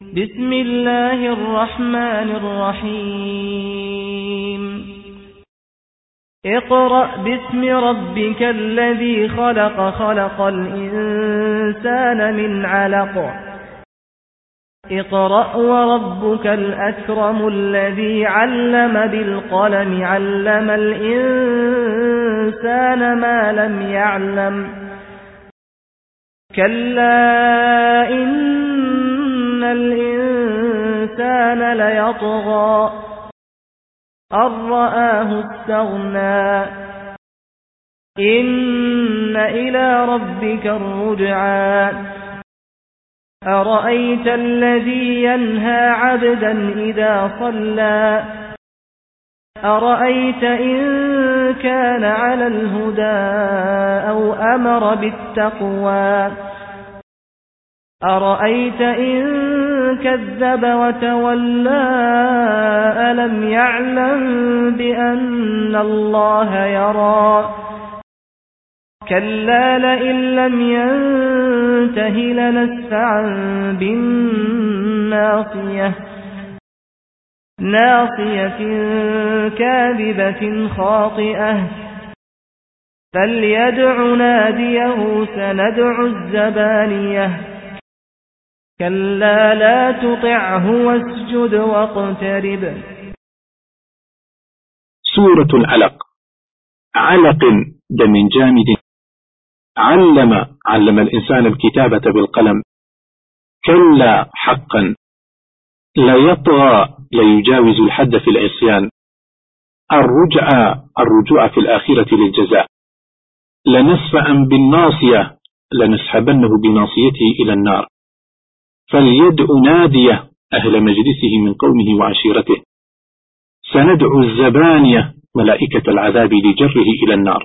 بسم الله الرحمن الرحيم اقرأ باسم ربك الذي خلق خلق الإنسان من علق اقرأ وربك الأكرم الذي علم بالقلم علم الإنسان ما لم يعلم كلا إن الإنسان ليطغى أن رآه استغنى إن إلى ربك الرجعى أرأيت الذي ينهى عبدا إذا صلى أرأيت إن كان على الهدى أو أمر بالتقوى أرأيت إن كذب وتولى ألم يعلم بأن الله يرى كلا لئن لم ينته لنسفعا بالناصية ناصية كاذبة خاطئة فليدع ناديه سندع الزبانية كلا لا تطعه واسجد واقترب. سورة العلق. علق دم جامد. علم الإنسان الكتابة بالقلم. كلا حقا ليطغى ليجاوز الحد في العصيان. الرجوع في الآخرة للجزاء. لنسفعا بالناصية لنسحبنه بناصيته إلى النار. فليدع ناديه أهل مجلسه من قومه وعشيرته. سندع الزبانية ملائكة العذاب لجره إلى النار.